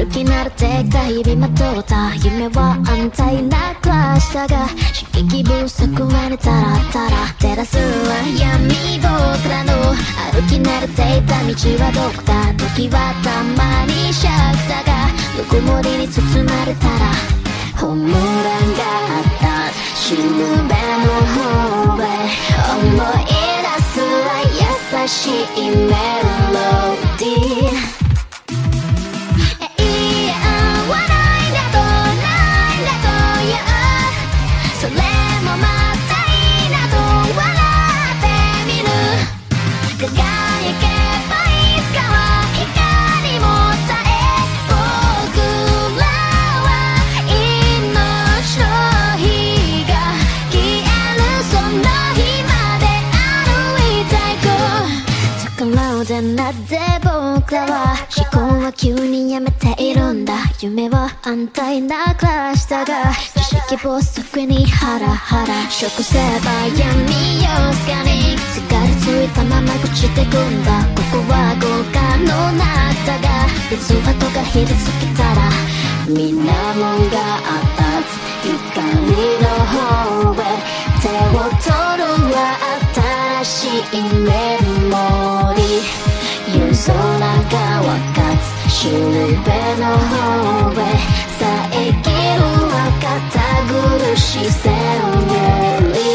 歩き慣れてきた日々まとった夢は安泰な暮らしだが刺激不足はねたらたら照らすは闇僕らの歩き慣れていた道はどこだ時はたまにシャクだがぬくもりに包まれたらホームランがあった死ぬ目の方へ思い出すは優しいメロディーそれもまたいいなと笑ってみる輝けばいつかは光も絶え僕らは命の火が消えるその日まで歩いていくところでなぜ僕らは思考は急にやめているんだ夢は安泰な暮らしだが知識不足にハラハラ食せば闇夜すかにすがりついたまま朽ちてくんだここは豪華の中だが別跡がひりつけたらみんなもんがあつ光の方へ手を取るは新しいメモリ夜空が分かつしるべの方へ遮るは堅苦しいセオリー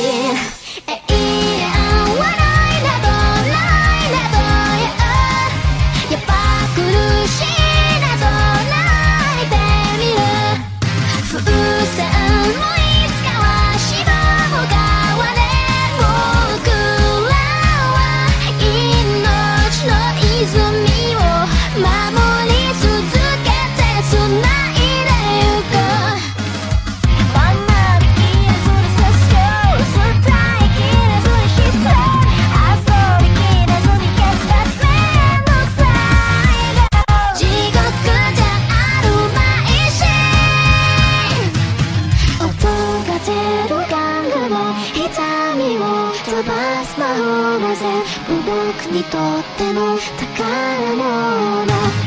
やっぱ苦しいなと泣いてみる風船もいつかは芝も変われ僕らは命の泉を守り続けて繋いでゆこう学びきれずに接触伝えきれずに必須遊びきれずに決断めんどくさい地獄じゃあるまいし音が出る玩具の痛みを飛ばす魔法は全部僕にとっての宝物